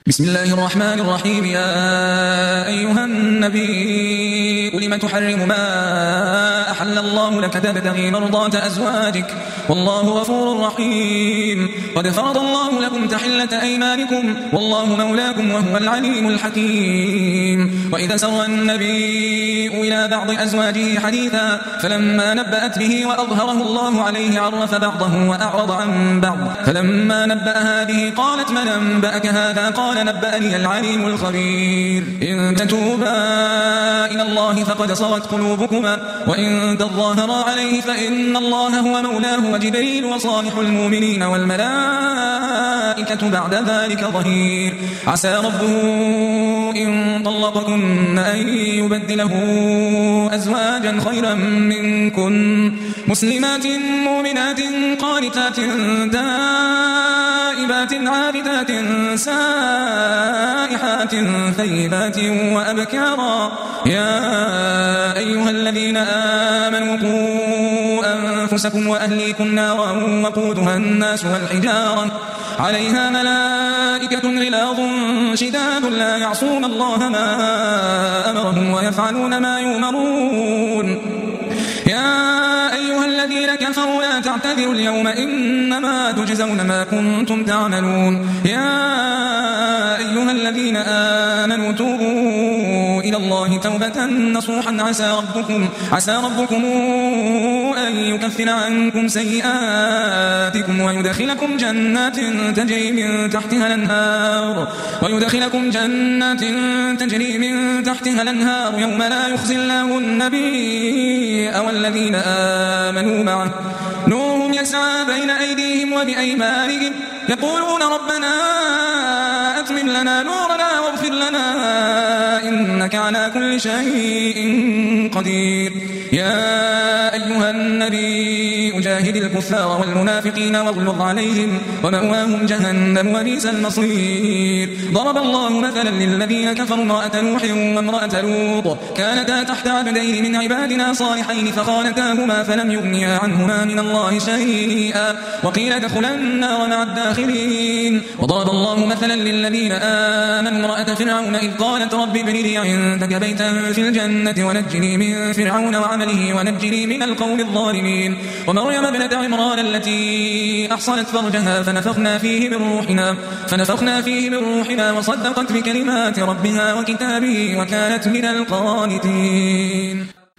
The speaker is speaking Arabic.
بسم الله الرحمن الرحيم. يا أيها النبي لم تحرم ما أحل الله لك تبتغي مرضات أزواجك والله غفور رحيم. قد فرض الله لكم تحلة أيمانكم والله مولاكم وهو العليم الحكيم. وإذا سر النبي إلى بعض أزواجه حديثا فلما نبأت به وأظهره الله عليه عرف بعضه وأعرض عن بعض. فلما نبأها به قالت من أنبأك هذا؟ قال نبأني العليم الخبير. إن تتوبا إلى الله فقد صغت قلوبكما وإن تظاهرا عليه فإن الله هو مولاه وجبريل وصالح المؤمنين والملائكة بعد ذلك ظهير. عسى ربه إن طلقكن أن يبدله أزواجا خيرا منكن مسلمات مؤمنات قانتات تائبات عابدات سائحات ثيبات وأبكارا. يا أيها الذين آمنوا قوا أنفسكم وأهليكم نارا وقودها الناس والحجارة عليها ملائكة غلاظ شداد لا يعصون الله ما أمرهم ويفعلون ما يؤمرون. يا أيها الذين كفروا لا تعتذروا اليوم إنما تجزون ما كنتم تعملون. يا أيها الذين آمنوا توبوا إلى الله توبة نصوحا عسى ربكم أن يكفر عنكم سيئاتكم ويدخلكم جنات تجري من تحتها الأنهار يوم لا يخزي الله النبي والذين آمنوا معه نورهم يسعى بين أيديهم وبأيمانهم يقولون ربنا أتمم لنا نورنا واغفر لنا إنك على كل شيء قدير. يا أيها النبي جاهد الكفار والمنافقين واغلظ عليهم ومأواهم جهنم وبئس المصير. ضرب الله مثلا للذين كفروا امرأة نوح وامرأة لوط كانتا تحت عبدين من عبادنا صالحين فخانتاهما فلم يغنيا عنهما من الله شيئا وقيل ادخلا النار مع الداخلين. وضرب الله مثلا للذين آمنوا امرأة فرعون إذ قالت رب ابن لي عندك بيتا في الجنة ونجني من فرعون وعمله ونجني من القوم الظالمين. ومريم ابنة عمران التي أحصنت فرجها فنفخنا فيه من روحنا وصدقت بكلمات ربها وكتابه وكانت من القانتين.